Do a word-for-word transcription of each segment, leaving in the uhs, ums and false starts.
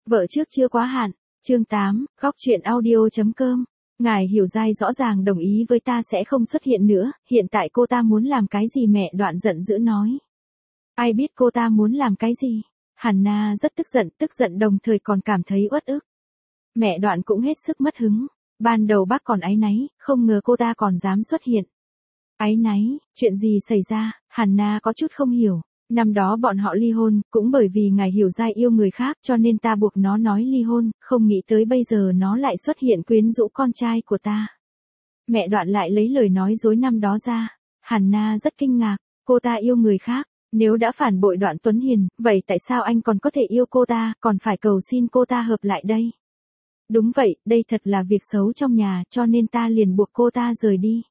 Vợ trước chưa quá hạn. Chương tám, góc truyện audio chấm com. Ngài Hiểu Giai rõ ràng đồng ý với ta sẽ không xuất hiện nữa, hiện tại cô ta muốn làm cái gì? Mẹ Đoạn giận dữ nói. Ai biết cô ta muốn làm cái gì? Hàn-na rất tức giận, tức giận đồng thời còn cảm thấy uất ức. Mẹ Đoạn cũng hết sức mất hứng. Ban đầu bác còn áy náy, không ngờ cô ta còn dám xuất hiện. Áy náy, chuyện gì xảy ra? Hàn-na có chút không hiểu. Năm đó bọn họ ly hôn, cũng bởi vì ngài Hiểu Giai yêu người khác cho nên ta buộc nó nói ly hôn, không nghĩ tới bây giờ nó lại xuất hiện quyến rũ con trai của ta. Mẹ Đoạn lại lấy lời nói dối năm đó ra. Hàn-na rất kinh ngạc, cô ta yêu người khác, nếu đã phản bội Đoạn Tuấn Hiền, vậy tại sao anh còn có thể yêu cô ta, còn phải cầu xin cô ta hợp lại đây? Đúng vậy, đây thật là việc xấu trong nhà, cho nên ta liền buộc cô ta rời đi.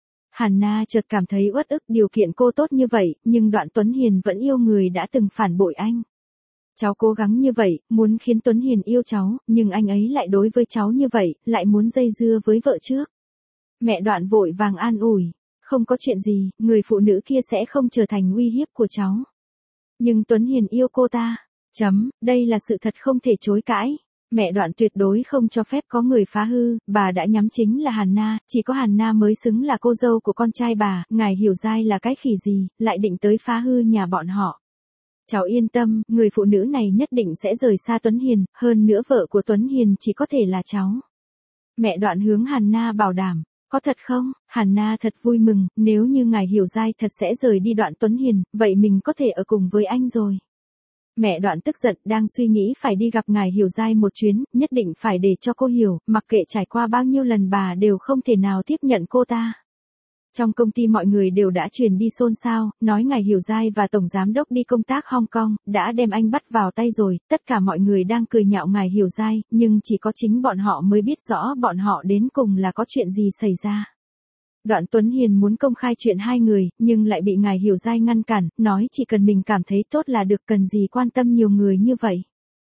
Hàn-na chợt cảm thấy uất ức, điều kiện cô tốt như vậy, nhưng Đoạn Tuấn Hiền vẫn yêu người đã từng phản bội anh. Cháu cố gắng như vậy, muốn khiến Tuấn Hiền yêu cháu, nhưng anh ấy lại đối với cháu như vậy, lại muốn dây dưa với vợ trước. Mẹ Đoạn vội vàng an ủi, không có chuyện gì, người phụ nữ kia sẽ không trở thành uy hiếp của cháu. Nhưng Tuấn Hiền yêu cô ta. Chấm, đây là sự thật không thể chối cãi. Mẹ Đoạn tuyệt đối không cho phép có người phá hư, bà đã nhắm chính là Hàn-na, chỉ có Hàn-na mới xứng là cô dâu của con trai bà, ngài Hiểu Giai là cái khỉ gì, lại định tới phá hư nhà bọn họ. Cháu yên tâm, người phụ nữ này nhất định sẽ rời xa Tuấn Hiền, hơn nữa vợ của Tuấn Hiền chỉ có thể là cháu. Mẹ Đoạn hướng Hàn-na bảo đảm, có thật không? Hàn-na thật vui mừng, nếu như ngài Hiểu Giai thật sẽ rời đi Đoạn Tuấn Hiền, vậy mình có thể ở cùng với anh rồi. Mẹ Đoạn tức giận, đang suy nghĩ phải đi gặp ngài Hiểu Giai một chuyến, nhất định phải để cho cô hiểu, mặc kệ trải qua bao nhiêu lần bà đều không thể nào tiếp nhận cô ta. Trong công ty mọi người đều đã truyền đi xôn xao, nói ngài Hiểu Giai và Tổng Giám đốc đi công tác Hong Kong, đã đem anh bắt vào tay rồi, tất cả mọi người đang cười nhạo ngài Hiểu Giai, nhưng chỉ có chính bọn họ mới biết rõ bọn họ đến cùng là có chuyện gì xảy ra. Đoạn Tuấn Hiền muốn công khai chuyện hai người, nhưng lại bị ngài Hiểu Giai ngăn cản, nói chỉ cần mình cảm thấy tốt là được, cần gì quan tâm nhiều người như vậy.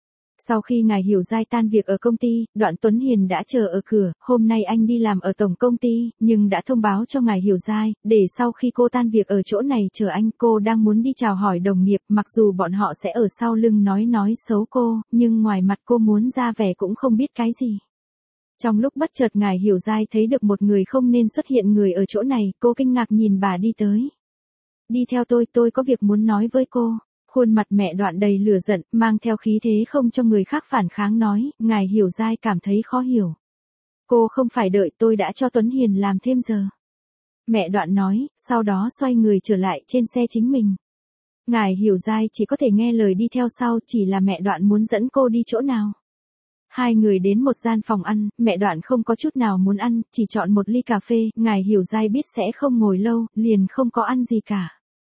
Sau khi ngài Hiểu Giai tan việc ở công ty, Đoạn Tuấn Hiền đã chờ ở cửa, hôm nay anh đi làm ở tổng công ty, nhưng đã thông báo cho ngài Hiểu Giai, để sau khi cô tan việc ở chỗ này chờ anh. Cô đang muốn đi chào hỏi đồng nghiệp, mặc dù bọn họ sẽ ở sau lưng nói nói xấu cô, nhưng ngoài mặt cô muốn ra vẻ cũng không biết cái gì. Trong lúc bất chợt ngài Hiểu Giai thấy được một người không nên xuất hiện người ở chỗ này, cô kinh ngạc nhìn bà đi tới. Đi theo tôi, tôi có việc muốn nói với cô. Khuôn mặt mẹ Đoạn đầy lửa giận, mang theo khí thế không cho người khác phản kháng nói, ngài Hiểu Giai cảm thấy khó hiểu. Cô không phải đợi tôi đã cho Tuấn Hiền làm thêm giờ. Mẹ Đoạn nói, sau đó xoay người trở lại trên xe chính mình. Ngài Hiểu Giai chỉ có thể nghe lời đi theo sau, chỉ là mẹ Đoạn muốn dẫn cô đi chỗ nào. Hai người đến một gian phòng ăn, mẹ Đoạn không có chút nào muốn ăn, chỉ chọn một ly cà phê, ngài Hiểu Giai biết sẽ không ngồi lâu, liền không có ăn gì cả.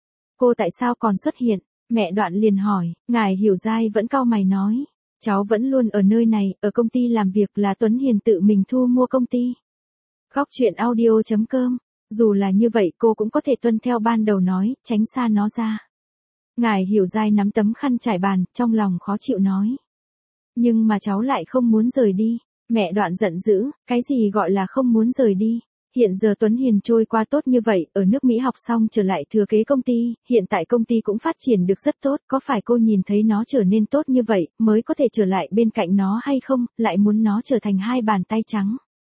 Cô tại sao còn xuất hiện? Mẹ Đoạn liền hỏi, ngài Hiểu Giai vẫn cau mày nói, cháu vẫn luôn ở nơi này, ở công ty làm việc, là Tuấn Hiền tự mình thu mua công ty. Góc truyện audio chấm com, dù là như vậy cô cũng có thể tuân theo ban đầu nói, tránh xa nó ra. Ngài Hiểu Giai nắm tấm khăn trải bàn, trong lòng khó chịu nói. Nhưng mà cháu lại không muốn rời đi. Mẹ Đoạn giận dữ, cái gì gọi là không muốn rời đi? Hiện giờ Tuấn Hiền trôi qua tốt như vậy, ở nước Mỹ học xong trở lại thừa kế công ty, hiện tại công ty cũng phát triển được rất tốt, có phải cô nhìn thấy nó trở nên tốt như vậy, mới có thể trở lại bên cạnh nó hay không, lại muốn nó trở thành hai bàn tay trắng?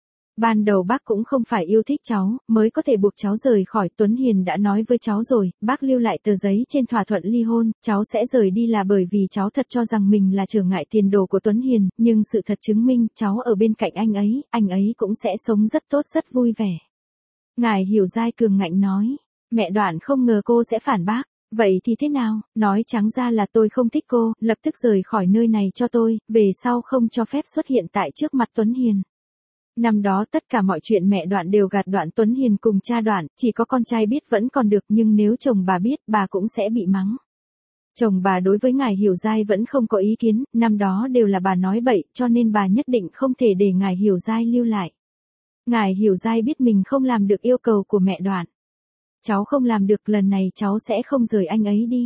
Ban đầu bác cũng không phải yêu thích cháu, mới có thể buộc cháu rời khỏi. Tuấn Hiền đã nói với cháu rồi, bác lưu lại tờ giấy trên thỏa thuận ly hôn, cháu sẽ rời đi là bởi vì cháu thật cho rằng mình là trở ngại tiền đồ của Tuấn Hiền, nhưng sự thật chứng minh, cháu ở bên cạnh anh ấy, anh ấy cũng sẽ sống rất tốt rất vui vẻ. Ngài Hiểu Giai cường ngạnh nói, mẹ Đoạn không ngờ cô sẽ phản bác. Vậy thì thế nào, nói trắng ra là tôi không thích cô, lập tức rời khỏi nơi này cho tôi, về sau không cho phép xuất hiện tại trước mặt Tuấn Hiền. Năm đó tất cả mọi chuyện mẹ Đoạn đều gạt Đoạn Tuấn Hiền cùng cha Đoạn, chỉ có con trai biết vẫn còn được, nhưng nếu chồng bà biết, bà cũng sẽ bị mắng. Chồng bà đối với ngài Hiểu Giai vẫn không có ý kiến, năm đó đều là bà nói bậy, cho nên bà nhất định không thể để ngài Hiểu Giai lưu lại. Ngài Hiểu Giai biết mình không làm được yêu cầu của mẹ Đoạn. Cháu không làm được, lần này cháu sẽ không rời anh ấy đi.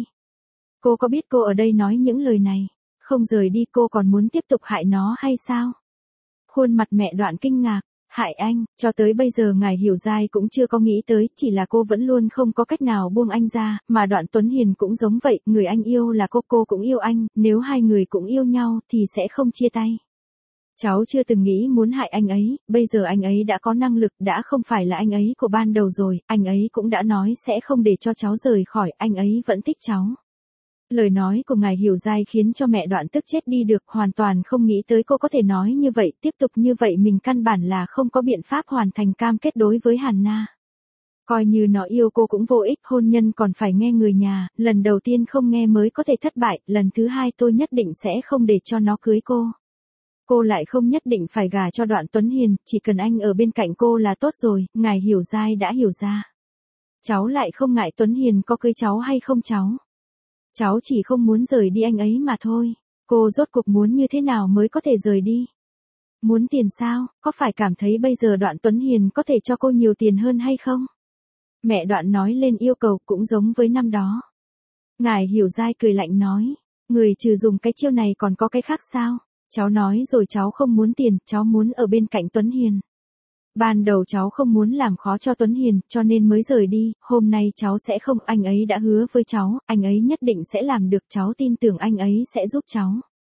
Cô có biết cô ở đây nói những lời này, không rời đi cô còn muốn tiếp tục hại nó hay sao? Khuôn mặt mẹ Đoạn kinh ngạc, Hại anh, cho tới bây giờ ngài Hiểu Giai cũng chưa có nghĩ tới, chỉ là cô vẫn luôn không có cách nào buông anh ra, mà Đoạn Tuấn Hiền cũng giống vậy, người anh yêu là cô, cô cũng yêu anh, nếu hai người cũng yêu nhau thì sẽ không chia tay. Cháu chưa từng nghĩ muốn hại anh ấy, bây giờ anh ấy đã có năng lực, đã không phải là anh ấy của ban đầu rồi, anh ấy cũng đã nói sẽ không để cho cháu rời khỏi, anh ấy vẫn thích cháu. Lời nói của ngài Hiểu Giai khiến cho mẹ Đoạn tức chết đi được, hoàn toàn không nghĩ tới cô có thể nói như vậy, tiếp tục như vậy mình căn bản là không có biện pháp hoàn thành cam kết đối với Hàn Na. Coi như nó yêu cô cũng vô ích, hôn nhân còn phải nghe người nhà, lần đầu tiên không nghe mới có thể thất bại, lần thứ hai tôi nhất định sẽ không để cho nó cưới cô. Cô lại không nhất định phải gả cho Đoạn Tuấn Hiền, chỉ cần anh ở bên cạnh cô là tốt rồi, ngài Hiểu Giai đã hiểu ra. Cháu lại không ngại Tuấn Hiền có cưới cháu hay không cháu. Cháu chỉ không muốn rời đi anh ấy mà thôi. Cô rốt cuộc muốn như thế nào mới có thể rời đi? Muốn tiền sao? Có phải cảm thấy bây giờ Đoạn Tuấn Hiền có thể cho cô nhiều tiền hơn hay không? Mẹ Đoạn nói lên yêu cầu cũng giống với năm đó. Ngài Hiểu Giai cười lạnh nói. Người trừ dùng cái chiêu này còn có cái khác sao? Cháu nói rồi cháu không muốn tiền, cháu muốn ở bên cạnh Tuấn Hiền. Ban đầu cháu không muốn làm khó cho Tuấn Hiền, cho nên mới rời đi, hôm nay cháu sẽ không, anh ấy đã hứa với cháu, anh ấy nhất định sẽ làm được, cháu tin tưởng anh ấy sẽ giúp cháu.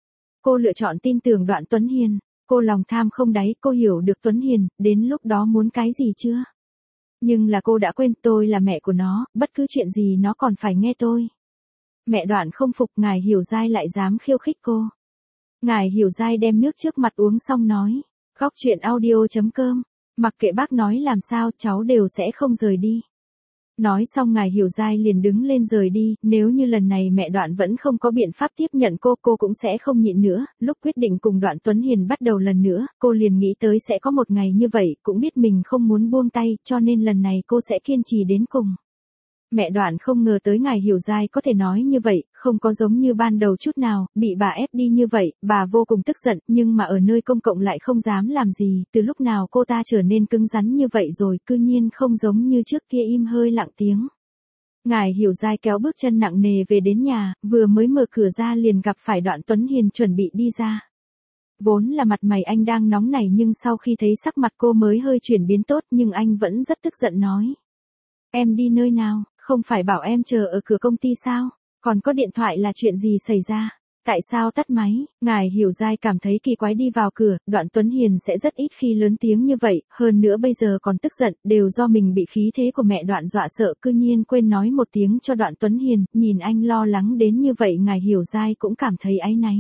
Cô lựa chọn tin tưởng Đoạn Tuấn Hiền, cô lòng tham không đáy, cô hiểu được Tuấn Hiền, đến lúc đó muốn cái gì chưa? Nhưng là cô đã quên tôi là mẹ của nó, bất cứ chuyện gì nó còn phải nghe tôi. Mẹ Đoạn không phục, ngài Hiểu Giai lại dám khiêu khích cô. Ngài Hiểu Giai đem nước trước mặt uống xong nói, góc chuyện audio chấm com. Mặc kệ bác nói làm sao, cháu đều sẽ không rời đi. Nói xong ngài Hiểu Giai liền đứng lên rời đi, nếu như lần này mẹ Đoạn vẫn không có biện pháp tiếp nhận cô, cô cũng sẽ không nhịn nữa, lúc quyết định cùng Đoạn Tuấn Hiền bắt đầu lần nữa, cô liền nghĩ tới sẽ có một ngày như vậy, cũng biết mình không muốn buông tay, cho nên lần này cô sẽ kiên trì đến cùng. Mẹ Đoạn không ngờ tới ngài Hiểu Giai có thể nói như vậy, không có giống như ban đầu chút nào, bị bà ép đi như vậy, bà vô cùng tức giận, nhưng mà ở nơi công cộng lại không dám làm gì, từ lúc nào cô ta trở nên cứng rắn như vậy rồi, cư nhiên không giống như trước kia im hơi lặng tiếng. Ngài Hiểu Giai kéo bước chân nặng nề về đến nhà, vừa mới mở cửa ra liền gặp phải Đoạn Tuấn Hiền chuẩn bị đi ra. Vốn là mặt mày anh đang nóng nảy nhưng sau khi thấy sắc mặt cô mới hơi chuyển biến tốt nhưng anh vẫn rất tức giận nói. Em đi nơi nào? Không phải bảo em chờ ở cửa công ty sao? Còn có điện thoại là chuyện gì xảy ra? Tại sao tắt máy? Ngài Hiểu Giai cảm thấy kỳ quái đi vào cửa, Đoạn Tuấn Hiền sẽ rất ít khi lớn tiếng như vậy, hơn nữa bây giờ còn tức giận, đều do mình bị khí thế của mẹ Đoạn dọa sợ, cư nhiên quên nói một tiếng cho Đoạn Tuấn Hiền, nhìn anh lo lắng đến như vậy ngài Hiểu Giai cũng cảm thấy áy náy.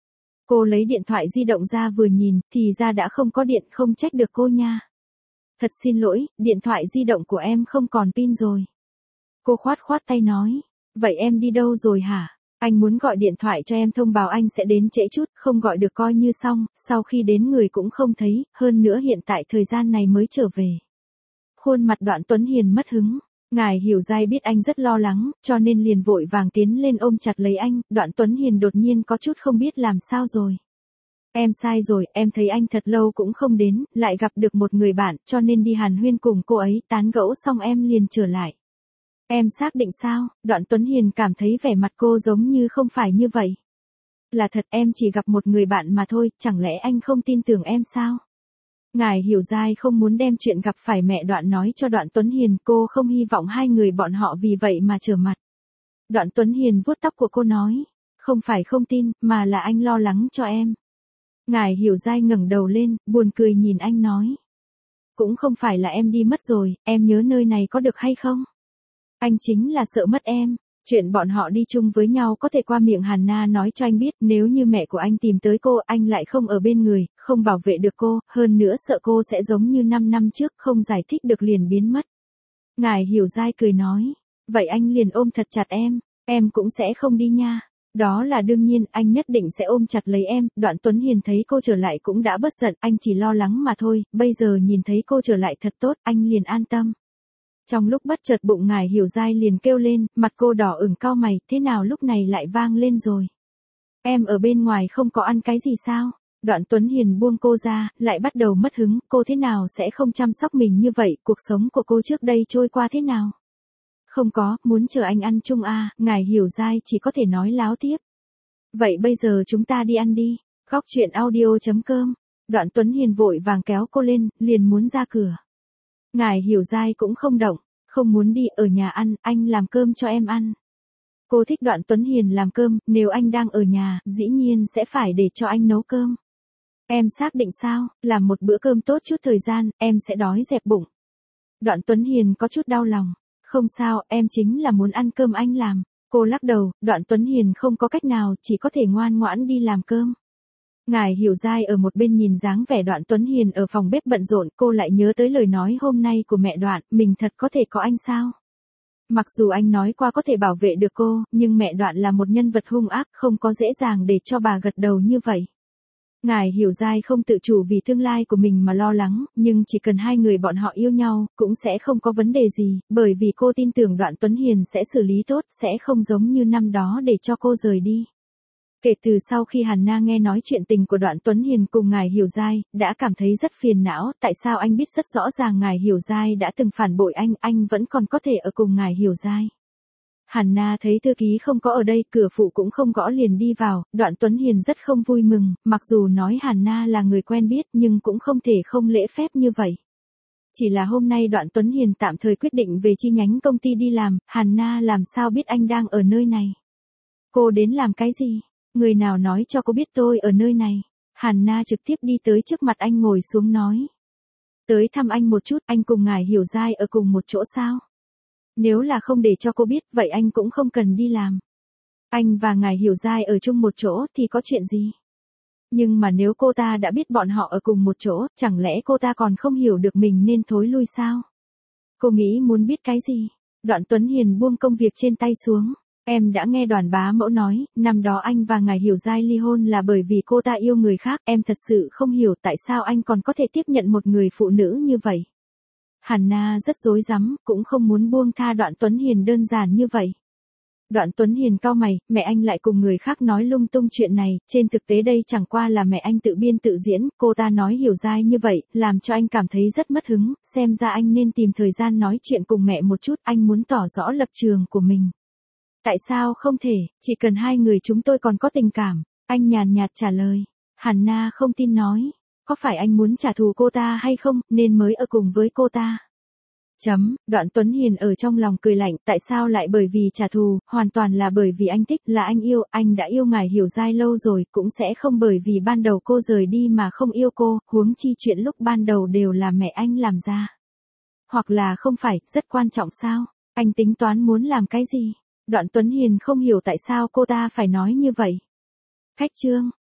Cô lấy điện thoại di động ra vừa nhìn, thì ra đã không có điện, không trách được cô nha. Thật xin lỗi, điện thoại di động của em không còn pin rồi. Cô khoát khoát tay nói, vậy em đi đâu rồi hả? Anh muốn gọi điện thoại cho em thông báo anh sẽ đến trễ chút, không gọi được coi như xong, sau khi đến người cũng không thấy, hơn nữa hiện tại thời gian này mới trở về. Khuôn mặt Đoạn Tuấn Hiền mất hứng, ngài Hiểu Giai biết anh rất lo lắng, cho nên liền vội vàng tiến lên ôm chặt lấy anh, Đoạn Tuấn Hiền đột nhiên có chút không biết làm sao rồi. Em sai rồi, em thấy anh thật lâu cũng không đến, lại gặp được một người bạn, cho nên đi hàn huyên cùng cô ấy, tán gẫu xong em liền trở lại. Em xác định sao? Đoạn Tuấn Hiền cảm thấy vẻ mặt cô giống như không phải như vậy. Là thật, em chỉ gặp một người bạn mà thôi, chẳng lẽ anh không tin tưởng em sao? Ngài Hiểu Giai không muốn đem chuyện gặp phải mẹ Đoạn nói cho Đoạn Tuấn Hiền, cô không hy vọng hai người bọn họ vì vậy mà trở mặt. Đoạn Tuấn Hiền vuốt tóc của cô nói, không phải không tin, mà là anh lo lắng cho em. Ngài Hiểu Giai ngẩng đầu lên, buồn cười nhìn anh nói. Cũng không phải là em đi mất rồi, em nhớ nơi này có được hay không? Anh chính là sợ mất em. Chuyện bọn họ đi chung với nhau có thể qua miệng Hàn Na nói cho anh biết, nếu như mẹ của anh tìm tới cô, anh lại không ở bên người, không bảo vệ được cô, hơn nữa sợ cô sẽ giống như năm năm trước, không giải thích được liền biến mất. Ngài Hiểu Giai cười nói, vậy anh liền ôm thật chặt em, em cũng sẽ không đi nha. Đó là đương nhiên, anh nhất định sẽ ôm chặt lấy em. Đoạn Tuấn Hiền thấy cô trở lại cũng đã bớt giận, anh chỉ lo lắng mà thôi, bây giờ nhìn thấy cô trở lại thật tốt, anh liền an tâm. Trong lúc bất chợt bụng ngài Hiểu Giai liền kêu lên, mặt cô đỏ ửng cau mày, thế nào lúc này lại vang lên rồi? Em ở bên ngoài không có ăn cái gì sao? Đoạn Tuấn Hiền buông cô ra, lại bắt đầu mất hứng, cô thế nào sẽ không chăm sóc mình như vậy, cuộc sống của cô trước đây trôi qua thế nào? Không có, muốn chờ anh ăn chung à, ngài Hiểu Giai chỉ có thể nói láo tiếp. Vậy bây giờ chúng ta đi ăn đi. Góc chuyện audio chấm com Đoạn Tuấn Hiền vội vàng kéo cô lên, liền muốn ra cửa. Ngải Hiểu Giai cũng không động, không muốn đi, ở nhà ăn, anh làm cơm cho em ăn. Cô thích Đoạn Tuấn Hiền làm cơm, nếu anh đang ở nhà, dĩ nhiên sẽ phải để cho anh nấu cơm. Em xác định sao, làm một bữa cơm tốt chút thời gian, em sẽ đói dẹp bụng. Đoạn Tuấn Hiền có chút đau lòng. Không sao, em chính là muốn ăn cơm anh làm. Cô lắc đầu, Đoạn Tuấn Hiền không có cách nào, chỉ có thể ngoan ngoãn đi làm cơm. Ngải Hiểu Giai ở một bên nhìn dáng vẻ Đoạn Tuấn Hiền ở phòng bếp bận rộn, cô lại nhớ tới lời nói hôm nay của mẹ Đoạn, mình thật có thể có anh sao? Mặc dù anh nói qua có thể bảo vệ được cô, nhưng mẹ Đoạn là một nhân vật hung ác, không có dễ dàng để cho bà gật đầu như vậy. Ngải Hiểu Giai không tự chủ vì tương lai của mình mà lo lắng, nhưng chỉ cần hai người bọn họ yêu nhau, cũng sẽ không có vấn đề gì, bởi vì cô tin tưởng Đoạn Tuấn Hiền sẽ xử lý tốt, sẽ không giống như năm đó để cho cô rời đi. Kể từ sau khi Hàn Na nghe nói chuyện tình của Đoạn Tuấn Hiền cùng Ngải Hiểu Giai, đã cảm thấy rất phiền não, tại sao anh biết rất rõ ràng Ngải Hiểu Giai đã từng phản bội anh, anh vẫn còn có thể ở cùng Ngải Hiểu Giai. Hàn Na thấy thư ký không có ở đây, cửa phụ cũng không gõ liền đi vào, Đoạn Tuấn Hiền rất không vui mừng, mặc dù nói Hàn Na là người quen biết nhưng cũng không thể không lễ phép như vậy. Chỉ là hôm nay Đoạn Tuấn Hiền tạm thời quyết định về chi nhánh công ty đi làm, Hàn Na làm sao biết anh đang ở nơi này. Cô đến làm cái gì? Người nào nói cho cô biết tôi ở nơi này? Hàn Na trực tiếp đi tới trước mặt anh ngồi xuống nói. Tới thăm anh một chút, anh cùng Ngải Hiểu Giai ở cùng một chỗ sao? Nếu là không để cho cô biết, vậy anh cũng không cần đi làm. Anh và Ngải Hiểu Giai ở chung một chỗ thì có chuyện gì? Nhưng mà nếu cô ta đã biết bọn họ ở cùng một chỗ, chẳng lẽ cô ta còn không hiểu được mình nên thối lui sao? Cô nghĩ muốn biết cái gì? Đoạn Tuấn Hiền buông công việc trên tay xuống. Em đã nghe Đoàn bá mẫu nói, năm đó anh và Ngải Hiểu Giai ly hôn là bởi vì cô ta yêu người khác, em thật sự không hiểu tại sao anh còn có thể tiếp nhận một người phụ nữ như vậy. Hàn Na rất rối rắm, cũng không muốn buông tha Đoạn Tuấn Hiền đơn giản như vậy. Đoạn Tuấn Hiền cau mày, mẹ anh lại cùng người khác nói lung tung chuyện này, trên thực tế đây chẳng qua là mẹ anh tự biên tự diễn, cô ta nói Hiểu Giai như vậy, làm cho anh cảm thấy rất mất hứng, xem ra anh nên tìm thời gian nói chuyện cùng mẹ một chút, anh muốn tỏ rõ lập trường của mình. Tại sao không thể, chỉ cần hai người chúng tôi còn có tình cảm, anh nhàn nhạt trả lời. Hàn Na không tin nói, có phải anh muốn trả thù cô ta hay không, nên mới ở cùng với cô ta? Chấm, Đoạn Tuấn Hiền ở trong lòng cười lạnh, tại sao lại bởi vì trả thù, hoàn toàn là bởi vì anh thích, là anh yêu, anh đã yêu Ngải Hiểu Giai lâu rồi, cũng sẽ không bởi vì ban đầu cô rời đi mà không yêu cô, huống chi chuyện lúc ban đầu đều là mẹ anh làm ra. Hoặc là không phải, rất quan trọng sao, anh tính toán muốn làm cái gì? Đoạn Tuấn Hiền không hiểu tại sao cô ta phải nói như vậy. Khách trương,